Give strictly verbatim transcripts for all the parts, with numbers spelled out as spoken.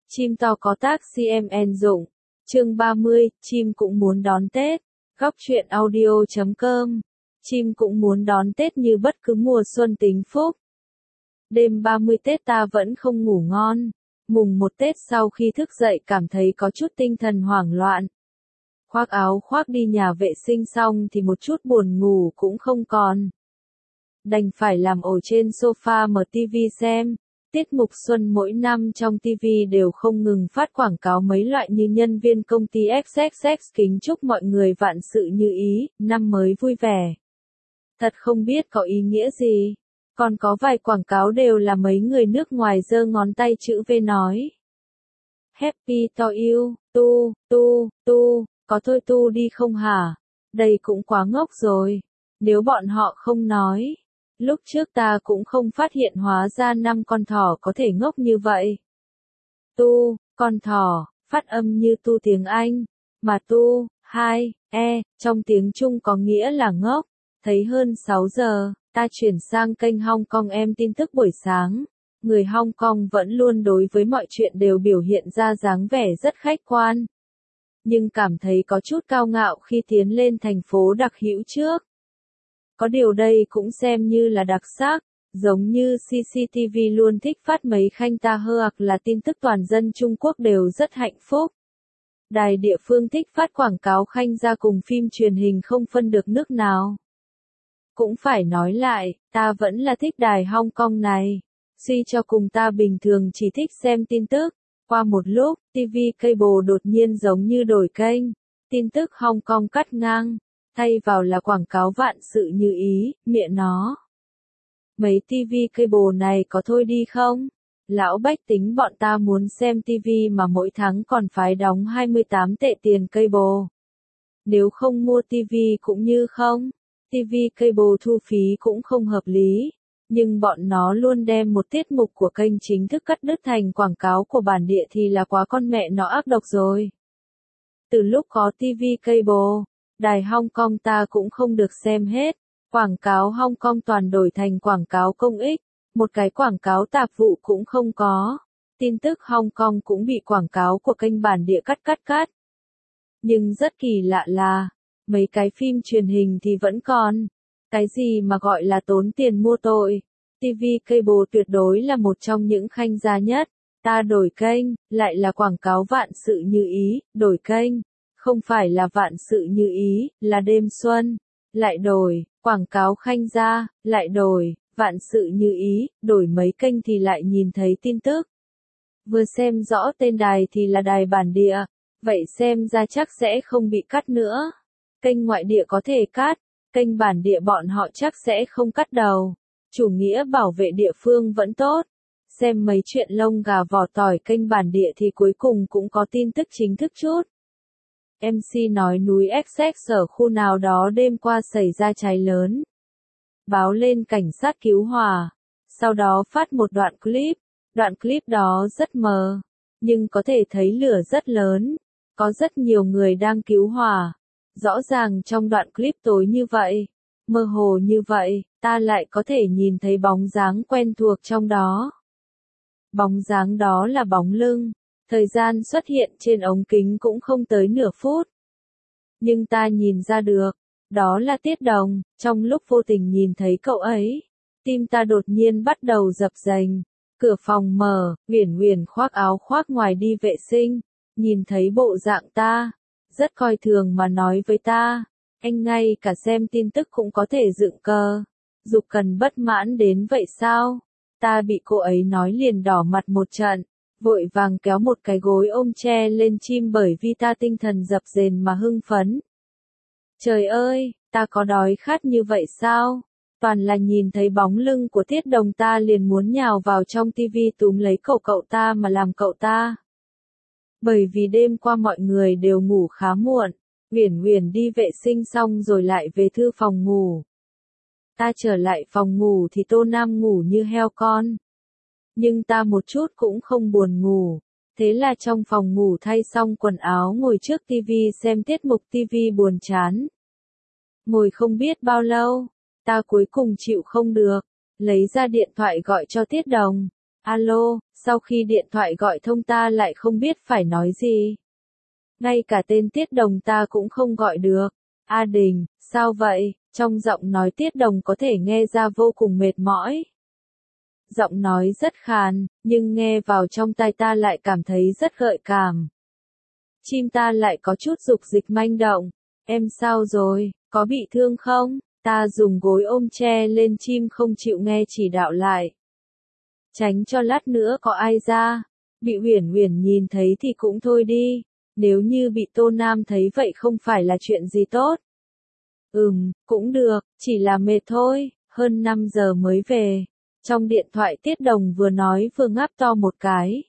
Chim to có tác xê em en dụng. Chương ba mươi, chim cũng muốn đón Tết. Góc truyện audio chấm com. Chim cũng muốn đón Tết như bất cứ mùa xuân tính phúc. Đêm ba mươi Tết ta vẫn không ngủ ngon. Mùng một Tết sau khi thức dậy cảm thấy có chút tinh thần hoảng loạn. Khoác áo khoác đi nhà vệ sinh xong thì một chút buồn ngủ cũng không còn. Đành phải làm ổ trên sofa mở tivi xem. Tiết mục xuân mỗi năm trong ti vi đều không ngừng phát quảng cáo mấy loại như nhân viên công ty ích ích ích kính chúc mọi người vạn sự như ý, năm mới vui vẻ. Thật không biết có ý nghĩa gì. Còn có vài quảng cáo đều là mấy người nước ngoài giơ ngón tay chữ V nói. Happy to you, tu, tu, tu, có thôi tu đi không hả? Đây cũng quá ngốc rồi. Nếu bọn họ không nói. Lúc trước ta cũng không phát hiện hóa ra năm con thỏ có thể ngốc như vậy. Tu, con thỏ, phát âm như tu tiếng Anh, mà tu, hai, e, trong tiếng Trung có nghĩa là ngốc. Thấy hơn sáu giờ, ta chuyển sang kênh Hong Kong em tin tức buổi sáng. Người Hong Kong vẫn luôn đối với mọi chuyện đều biểu hiện ra dáng vẻ rất khách quan. Nhưng cảm thấy có chút cao ngạo khi tiến lên thành phố đặc hữu trước. Có điều đây cũng xem như là đặc sắc, giống như xê xê tê vê luôn thích phát mấy khanh ta hơ ạc là tin tức toàn dân Trung Quốc đều rất hạnh phúc. Đài địa phương thích phát quảng cáo khanh ra cùng phim truyền hình không phân được nước nào. Cũng phải nói lại, ta vẫn là thích đài Hong Kong này. Suy cho cùng ta bình thường chỉ thích xem tin tức. Qua một lúc, ti vi cable đột nhiên giống như đổi kênh. Tin tức Hong Kong cắt ngang. Thay vào là quảng cáo vạn sự như ý, miệng nó. Mấy ti vi cable này có thôi đi không? Lão bách tính bọn ta muốn xem ti vi mà mỗi tháng còn phải đóng hai mươi tám tệ tiền cable. Nếu không mua ti vi cũng như không. ti vi cable thu phí cũng không hợp lý. Nhưng bọn nó luôn đem một tiết mục của kênh chính thức cắt đứt thành quảng cáo của bản địa thì là quá con mẹ nó ác độc rồi. Từ lúc có ti vi cable, đài Hong Kong ta cũng không được xem hết. Quảng cáo Hong Kong toàn đổi thành quảng cáo công ích. Một cái quảng cáo tạp vụ cũng không có. Tin tức Hong Kong cũng bị quảng cáo của kênh bản địa cắt cắt cắt. Nhưng rất kỳ lạ là, mấy cái phim truyền hình thì vẫn còn. Cái gì mà gọi là tốn tiền mua tội. ti vi cable tuyệt đối là một trong những khanh gia nhất. Ta đổi kênh, lại là quảng cáo vạn sự như ý, đổi kênh. Không phải là vạn sự như ý, là đêm xuân. Lại đổi, quảng cáo khanh gia, lại đổi, vạn sự như ý, đổi mấy kênh thì lại nhìn thấy tin tức. Vừa xem rõ tên đài thì là đài bản địa, vậy xem ra chắc sẽ không bị cắt nữa. Kênh ngoại địa có thể cắt, kênh bản địa bọn họ chắc sẽ không cắt đầu. Chủ nghĩa bảo vệ địa phương vẫn tốt. Xem mấy chuyện lông gà vỏ tỏi kênh bản địa thì cuối cùng cũng có tin tức chính thức chút. em xê nói núi ích ích ở khu nào đó đêm qua xảy ra cháy lớn. Báo lên cảnh sát cứu hỏa. Sau đó phát một đoạn clip. Đoạn clip đó rất mờ. Nhưng có thể thấy lửa rất lớn. Có rất nhiều người đang cứu hỏa. Rõ ràng trong đoạn clip tối như vậy. Mơ hồ như vậy, ta lại có thể nhìn thấy bóng dáng quen thuộc trong đó. Bóng dáng đó là bóng lưng. Thời gian xuất hiện trên ống kính cũng không tới nửa phút. Nhưng ta nhìn ra được, đó là Tiết Đồng, trong lúc vô tình nhìn thấy cậu ấy. Tim ta đột nhiên bắt đầu dập dềnh. Cửa phòng mở, Uyển Uyển khoác áo khoác ngoài đi vệ sinh. Nhìn thấy bộ dạng ta, rất coi thường mà nói với ta. Anh ngay cả xem tin tức cũng có thể dựng cờ. Dục cần bất mãn đến vậy sao? Ta bị cô ấy nói liền đỏ mặt một trận. Vội vàng kéo một cái gối ôm che lên chim bởi vì ta tinh thần dập dềnh mà hưng phấn. Trời ơi, ta có đói khát như vậy sao? Toàn là nhìn thấy bóng lưng của Tiết Đồng ta liền muốn nhào vào trong tivi túm lấy cậu cậu ta mà làm cậu ta. Bởi vì đêm qua mọi người đều ngủ khá muộn, Uyển Uyển đi vệ sinh xong rồi lại về thư phòng ngủ. Ta trở lại phòng ngủ thì Tô Nam ngủ như heo con. Nhưng ta một chút cũng không buồn ngủ. Thế là trong phòng ngủ thay xong quần áo ngồi trước tivi xem tiết mục tivi buồn chán. Ngồi không biết bao lâu, ta cuối cùng chịu không được, lấy ra điện thoại gọi cho Tiết Đồng. Alo, sau khi điện thoại gọi thông ta lại không biết phải nói gì. Ngay cả tên Tiết Đồng ta cũng không gọi được. A Đình, sao vậy? Trong giọng nói Tiết Đồng có thể nghe ra vô cùng mệt mỏi. Giọng nói rất khàn, nhưng nghe vào trong tai ta lại cảm thấy rất gợi cảm. Chim ta lại có chút dục dịch manh động. Em sao rồi, có bị thương không? Ta dùng gối ôm che lên chim không chịu nghe chỉ đạo lại. Tránh cho lát nữa có ai ra. Bị Uyển Uyển nhìn thấy thì cũng thôi đi. Nếu như bị Tô Nam thấy vậy không phải là chuyện gì tốt. Ừm, cũng được, chỉ là mệt thôi, hơn năm giờ mới về. Trong điện thoại Tiết Đồng vừa nói vừa ngáp to một cái.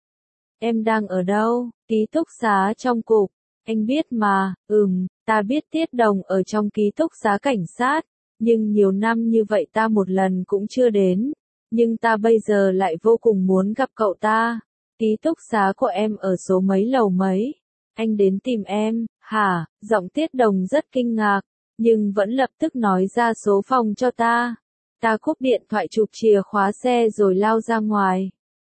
Em đang ở đâu? Ký túc xá trong cục. Anh biết mà, ừm, ta biết Tiết Đồng ở trong ký túc xá cảnh sát. Nhưng nhiều năm như vậy ta một lần cũng chưa đến. Nhưng ta bây giờ lại vô cùng muốn gặp cậu ta. Ký túc xá của em ở số mấy lầu mấy? Anh đến tìm em, hả? Giọng Tiết Đồng rất kinh ngạc, nhưng vẫn lập tức nói ra số phòng cho ta. Ta cúp điện thoại chụp chìa khóa xe rồi lao ra ngoài.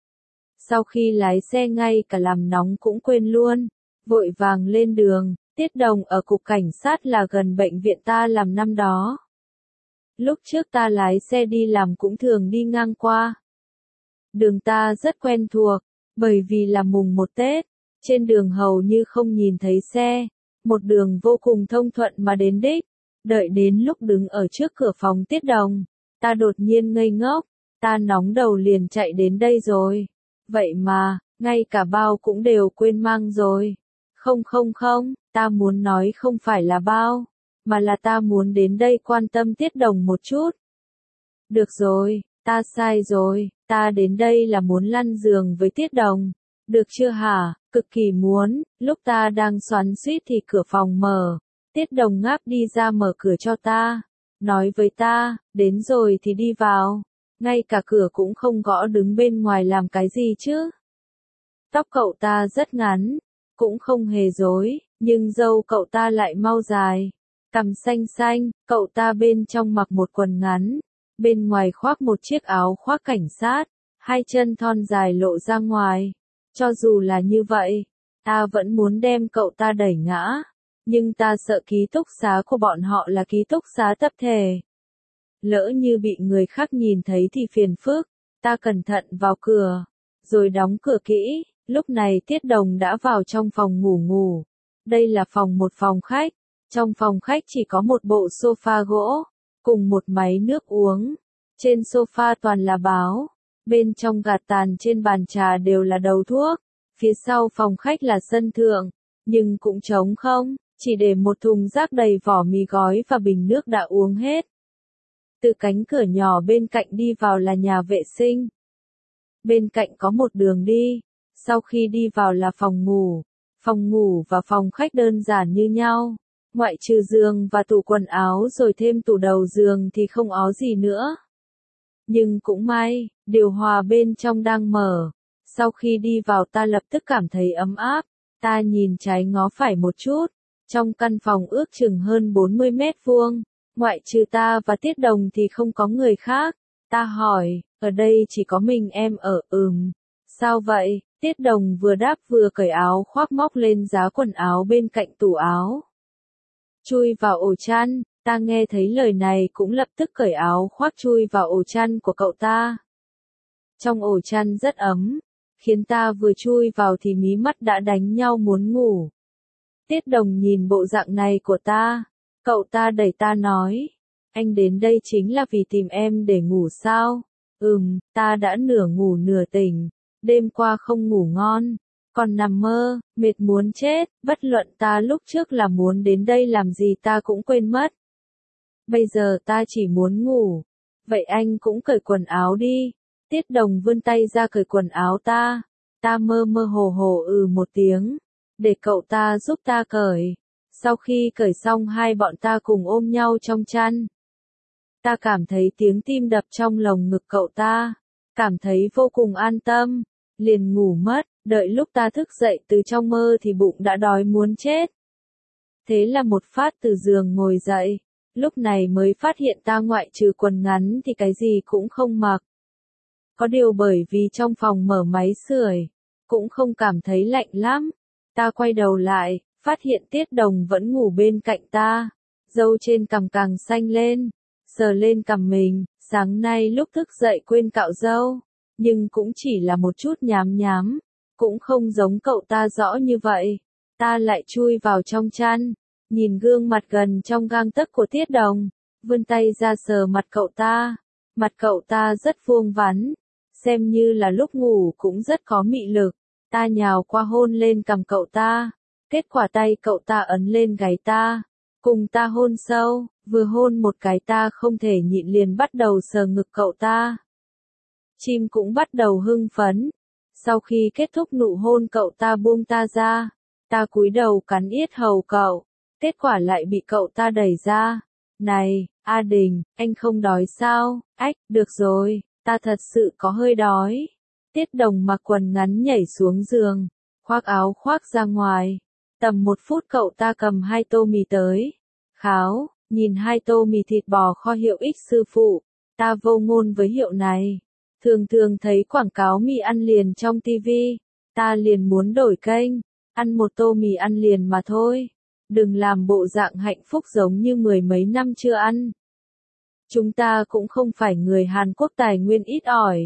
Sau khi lái xe ngay cả làm nóng cũng quên luôn, vội vàng lên đường. Tiết Đồng ở cục cảnh sát là gần bệnh viện ta làm năm đó. Lúc trước ta lái xe đi làm cũng thường đi ngang qua. Đường ta rất quen thuộc, bởi vì là mùng một Tết, trên đường hầu như không nhìn thấy xe, một đường vô cùng thông thuận mà đến đích. Đợi đến lúc đứng ở trước cửa phòng Tiết Đồng, ta đột nhiên ngây ngốc, ta nóng đầu liền chạy đến đây rồi. Vậy mà, ngay cả bao cũng đều quên mang rồi. Không không không, ta muốn nói không phải là bao, mà là ta muốn đến đây quan tâm Tiết Đồng một chút. Được rồi, ta sai rồi, ta đến đây là muốn lăn giường với Tiết Đồng. Được chưa hả? Cực kỳ muốn. Lúc ta đang xoắn xuýt thì cửa phòng mở. Tiết Đồng ngáp đi ra mở cửa cho ta. Nói với ta, đến rồi thì đi vào. Ngay cả cửa cũng không gõ, đứng bên ngoài làm cái gì chứ? Tóc cậu ta rất ngắn, cũng không hề rối, nhưng râu cậu ta lại mau dài. Cằm xanh xanh, cậu ta bên trong mặc một quần ngắn, bên ngoài khoác một chiếc áo khoác cảnh sát, hai chân thon dài lộ ra ngoài. Cho dù là như vậy, ta vẫn muốn đem cậu ta đẩy ngã, nhưng ta sợ ký túc xá của bọn họ là ký túc xá tập thể. Lỡ như bị người khác nhìn thấy thì phiền phức, ta cẩn thận vào cửa, rồi đóng cửa kỹ. Lúc này Tiết Đồng đã vào trong phòng ngủ ngủ. Đây là phòng một phòng khách, trong phòng khách chỉ có một bộ sofa gỗ, cùng một máy nước uống. Trên sofa toàn là báo, bên trong gạt tàn trên bàn trà đều là đầu thuốc. Phía sau phòng khách là sân thượng, nhưng cũng trống không, chỉ để một thùng rác đầy vỏ mì gói và bình nước đã uống hết. Từ cánh cửa nhỏ bên cạnh đi vào là nhà vệ sinh. Bên cạnh có một đường đi, sau khi đi vào là phòng ngủ. Phòng ngủ và phòng khách đơn giản như nhau, ngoại trừ giường và tủ quần áo rồi thêm tủ đầu giường thì không có gì nữa. Nhưng cũng may, điều hòa bên trong đang mở. Sau khi đi vào ta lập tức cảm thấy ấm áp, ta nhìn trái ngó phải một chút. Trong căn phòng ước chừng hơn bốn mươi mét vuông, ngoại trừ ta và Tiết Đồng thì không có người khác. Ta hỏi, ở đây chỉ có mình em ở? Ừm. Sao vậy? Tiết Đồng vừa đáp vừa cởi áo khoác móc lên giá quần áo bên cạnh tủ áo. Chui vào ổ chăn, ta nghe thấy lời này cũng lập tức cởi áo khoác chui vào ổ chăn của cậu ta. Trong ổ chăn rất ấm, khiến ta vừa chui vào thì mí mắt đã đánh nhau muốn ngủ. Tiết Đồng nhìn bộ dạng này của ta, cậu ta đẩy ta nói, anh đến đây chính là vì tìm em để ngủ sao? Ừm, ta đã nửa ngủ nửa tỉnh, đêm qua không ngủ ngon, còn nằm mơ, mệt muốn chết, bất luận ta lúc trước là muốn đến đây làm gì ta cũng quên mất. Bây giờ ta chỉ muốn ngủ, vậy anh cũng cởi quần áo đi. Tiết Đồng vươn tay ra cởi quần áo ta, ta mơ mơ hồ hồ ừ một tiếng, để cậu ta giúp ta cởi. Sau khi cởi xong hai bọn ta cùng ôm nhau trong chăn. Ta cảm thấy tiếng tim đập trong lồng ngực cậu ta, cảm thấy vô cùng an tâm, liền ngủ mất, đợi lúc ta thức dậy từ trong mơ thì bụng đã đói muốn chết. Thế là một phát từ giường ngồi dậy, lúc này mới phát hiện ta ngoại trừ quần ngắn thì cái gì cũng không mặc. Có điều bởi vì trong phòng mở máy sưởi, cũng không cảm thấy lạnh lắm. Ta quay đầu lại, phát hiện Tiết Đồng vẫn ngủ bên cạnh ta. Râu trên cằm càng xanh lên, sờ lên cằm mình, sáng nay lúc thức dậy quên cạo râu, nhưng cũng chỉ là một chút nhám nhám, cũng không giống cậu ta rõ như vậy. Ta lại chui vào trong chăn, nhìn gương mặt gần trong gang tấc của Tiết Đồng, vươn tay ra sờ mặt cậu ta. Mặt cậu ta rất vuông vắn, xem như là lúc ngủ cũng rất có mị lực. Ta nhào qua hôn lên cằm cậu ta, kết quả tay cậu ta ấn lên gáy ta, cùng ta hôn sâu, vừa hôn một cái ta không thể nhịn liền bắt đầu sờ ngực cậu ta. Chim cũng bắt đầu hưng phấn. Sau khi kết thúc nụ hôn cậu ta buông ta ra, ta cúi đầu cắn yết hầu cậu, kết quả lại bị cậu ta đẩy ra. Này, A Đình, anh không đói sao? Ách, được rồi, ta thật sự có hơi đói. Tiết Đồng mặc quần ngắn nhảy xuống giường, khoác áo khoác ra ngoài. Tầm một phút cậu ta cầm hai tô mì tới. Kháo, nhìn hai tô mì thịt bò kho hiệu X sư phụ, ta vô ngôn với hiệu này. Thường thường thấy quảng cáo mì ăn liền trong tivi, ta liền muốn đổi kênh, ăn một tô mì ăn liền mà thôi. Đừng làm bộ dạng hạnh phúc giống như mười mấy năm chưa ăn. Chúng ta cũng không phải người Hàn Quốc tài nguyên ít ỏi.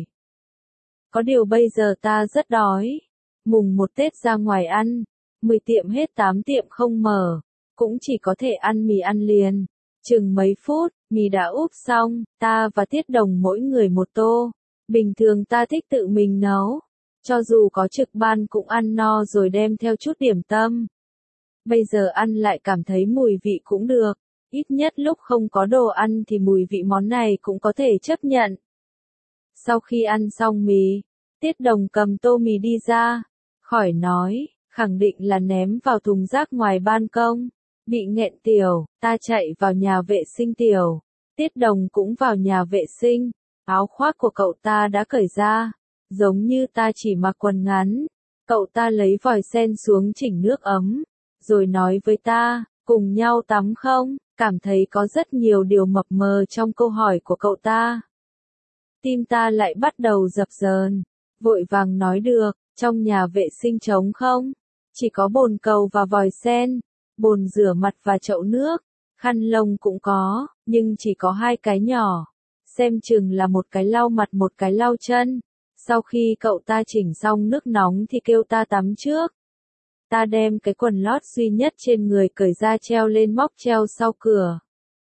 Có điều bây giờ ta rất đói. Mùng một Tết ra ngoài ăn, mười tiệm hết tám tiệm không mở, cũng chỉ có thể ăn mì ăn liền. Chừng mấy phút, mì đã úp xong, ta và Tiết Đồng mỗi người một tô. Bình thường ta thích tự mình nấu, cho dù có trực ban cũng ăn no rồi đem theo chút điểm tâm. Bây giờ ăn lại cảm thấy mùi vị cũng được, ít nhất lúc không có đồ ăn thì mùi vị món này cũng có thể chấp nhận. Sau khi ăn xong mì, Tiết Đồng cầm tô mì đi ra, khỏi nói, khẳng định là ném vào thùng rác ngoài ban công. Bị nghẹn tiểu, ta chạy vào nhà vệ sinh tiểu. Tiết Đồng cũng vào nhà vệ sinh, áo khoác của cậu ta đã cởi ra, giống như ta chỉ mặc quần ngắn. Cậu ta lấy vòi sen xuống chỉnh nước ấm, rồi nói với ta, cùng nhau tắm không? Cảm thấy có rất nhiều điều mập mờ trong câu hỏi của cậu ta. Tim ta lại bắt đầu dập dờn, vội vàng nói được, trong nhà vệ sinh trống không? Chỉ có bồn cầu và vòi sen, bồn rửa mặt và chậu nước, khăn lông cũng có, nhưng chỉ có hai cái nhỏ. Xem chừng là một cái lau mặt một cái lau chân. Sau khi cậu ta chỉnh xong nước nóng thì kêu ta tắm trước. Ta đem cái quần lót duy nhất trên người cởi ra treo lên móc treo sau cửa.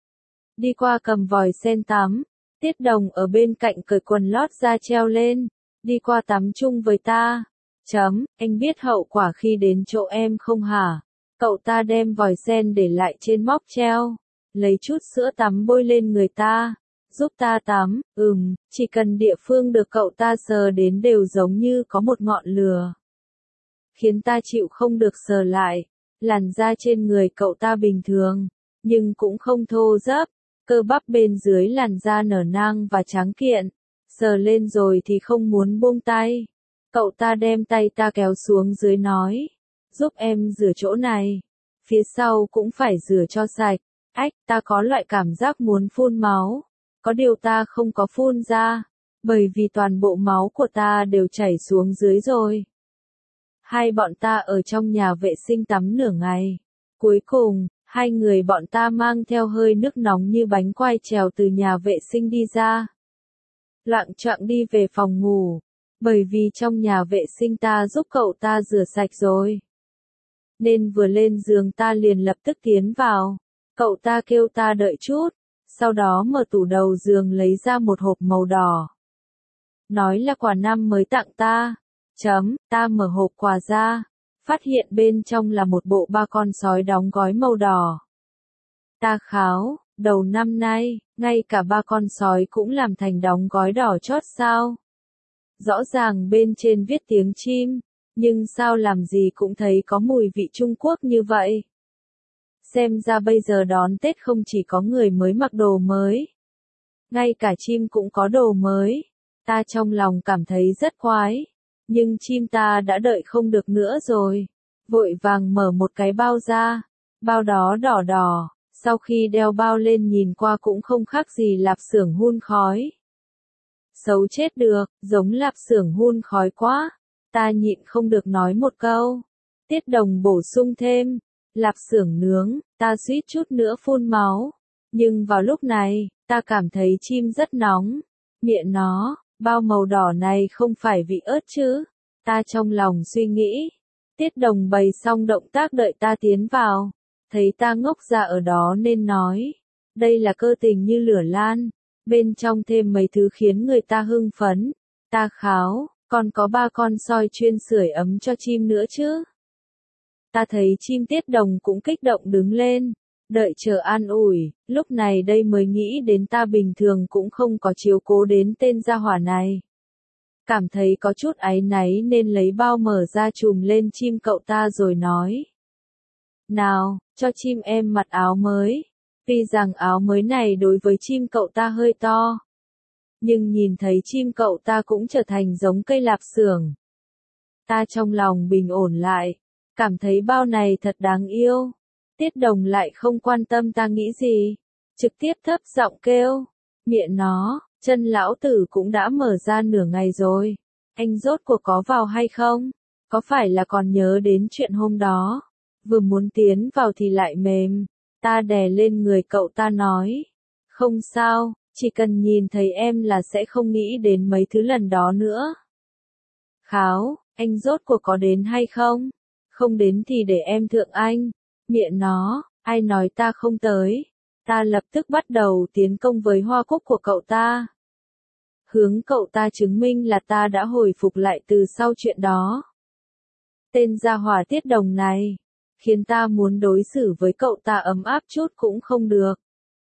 Đi qua cầm vòi sen tắm, Tiết Đồng ở bên cạnh cởi quần lót ra treo lên, đi qua tắm chung với ta. Chấm, anh biết hậu quả khi đến chỗ em không hả? Cậu ta đem vòi sen để lại trên móc treo, lấy chút sữa tắm bôi lên người ta, giúp ta tắm. Ừm, chỉ cần địa phương được cậu ta sờ đến đều giống như có một ngọn lửa, khiến ta chịu không được sờ lại. Làn da trên người cậu ta bình thường, nhưng cũng không thô ráp, cơ bắp bên dưới làn da nở nang và tráng kiện. Sờ lên rồi thì không muốn buông tay. Cậu ta đem tay ta kéo xuống dưới nói, giúp em rửa chỗ này, phía sau cũng phải rửa cho sạch. Ách, ta có loại cảm giác muốn phun máu, có điều ta không có phun ra, bởi vì toàn bộ máu của ta đều chảy xuống dưới rồi. Hai bọn ta ở trong nhà vệ sinh tắm nửa ngày. Cuối cùng, hai người bọn ta mang theo hơi nước nóng như bánh quai trèo từ nhà vệ sinh đi ra. Loạng choạng đi về phòng ngủ, bởi vì trong nhà vệ sinh ta giúp cậu ta rửa sạch rồi. Nên vừa lên giường ta liền lập tức tiến vào. Cậu ta kêu ta đợi chút, sau đó mở tủ đầu giường lấy ra một hộp màu đỏ. Nói là quà năm mới tặng ta. Chấm, ta mở hộp quà ra, phát hiện bên trong là một bộ ba con sói đóng gói màu đỏ. Ta kháo, đầu năm nay, ngay cả ba con sói cũng làm thành đóng gói đỏ chót sao? Rõ ràng bên trên viết tiếng chim, nhưng sao làm gì cũng thấy có mùi vị Trung Quốc như vậy? Xem ra bây giờ đón Tết không chỉ có người mới mặc đồ mới, ngay cả chim cũng có đồ mới. Ta trong lòng cảm thấy rất khoái, nhưng chim ta đã đợi không được nữa rồi. Vội vàng mở một cái bao ra, bao đó đỏ đỏ, sau khi đeo bao lên nhìn qua cũng không khác gì lạp xưởng hun khói. xấu chết được, giống lạp xưởng hun khói quá. Ta nhịn không được nói một câu. Tiết Đồng bổ sung thêm, lạp xưởng nướng, ta suýt chút nữa phun máu. Nhưng vào lúc này, ta cảm thấy chim rất nóng. Miệng nó, bao màu đỏ này không phải vị ớt chứ? Ta trong lòng suy nghĩ. Tiết Đồng bày xong động tác đợi ta tiến vào. Thấy ta ngốc ra ở đó nên nói. Đây là cơ tình như lửa lan. Bên trong thêm mấy thứ khiến người ta hưng phấn. Ta kháo, còn có ba con soi chuyên sưởi ấm cho chim nữa chứ. Ta thấy chim Tiết Đồng cũng kích động đứng lên. Đợi chờ an ủi, lúc này đây mới nghĩ đến ta bình thường cũng không có chiếu cố đến tên gia hỏa này. Cảm thấy có chút áy náy nên lấy bao mở ra chùm lên chim cậu ta rồi nói. Nào, cho chim em mặc áo mới. Tuy rằng áo mới này đối với chim cậu ta hơi to. Nhưng nhìn thấy chim cậu ta cũng trở thành giống cây lạp xưởng. Ta trong lòng bình ổn lại. Cảm thấy bao này thật đáng yêu. Tiết Đồng lại không quan tâm ta nghĩ gì. Trực tiếp thấp giọng kêu. Miệng nó, chân lão tử cũng đã mở ra nửa ngày rồi. Anh rốt cuộc có vào hay không? Có phải là còn nhớ đến chuyện hôm đó? Vừa muốn tiến vào thì lại mềm. Ta đè lên người cậu ta nói. Không sao, chỉ cần nhìn thấy em là sẽ không nghĩ đến mấy thứ lần đó nữa. Kháo, anh rốt cuộc có đến hay không? Không đến thì để em thượng anh. Miệng nó, ai nói ta không tới. Ta lập tức bắt đầu tiến công với hoa cúc của cậu ta. Hướng cậu ta chứng minh là ta đã hồi phục lại từ sau chuyện đó. Tên gia hỏa Tiết Đồng này, khiến ta muốn đối xử với cậu ta ấm áp chút cũng không được.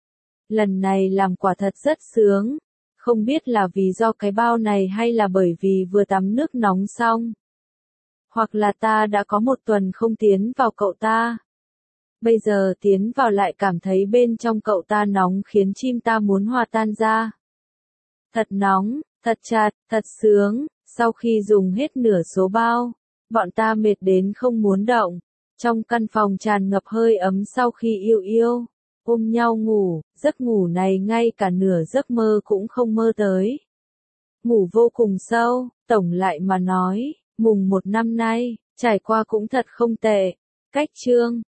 Lần này làm quả thật rất sướng. Không biết là vì do cái bao này hay là bởi vì vừa tắm nước nóng xong. Hoặc là ta đã có một tuần không tiến vào cậu ta. Bây giờ tiến vào lại cảm thấy bên trong cậu ta nóng khiến chim ta muốn hòa tan ra. Thật nóng, thật chặt, thật sướng. Sau khi dùng hết nửa số bao, bọn ta mệt đến không muốn động. Trong căn phòng tràn ngập hơi ấm sau khi yêu yêu, ôm nhau ngủ, giấc ngủ này ngay cả nửa giấc mơ cũng không mơ tới. Ngủ vô cùng sâu, tổng lại mà nói, mùng một năm nay, trải qua cũng thật không tệ. Cách chương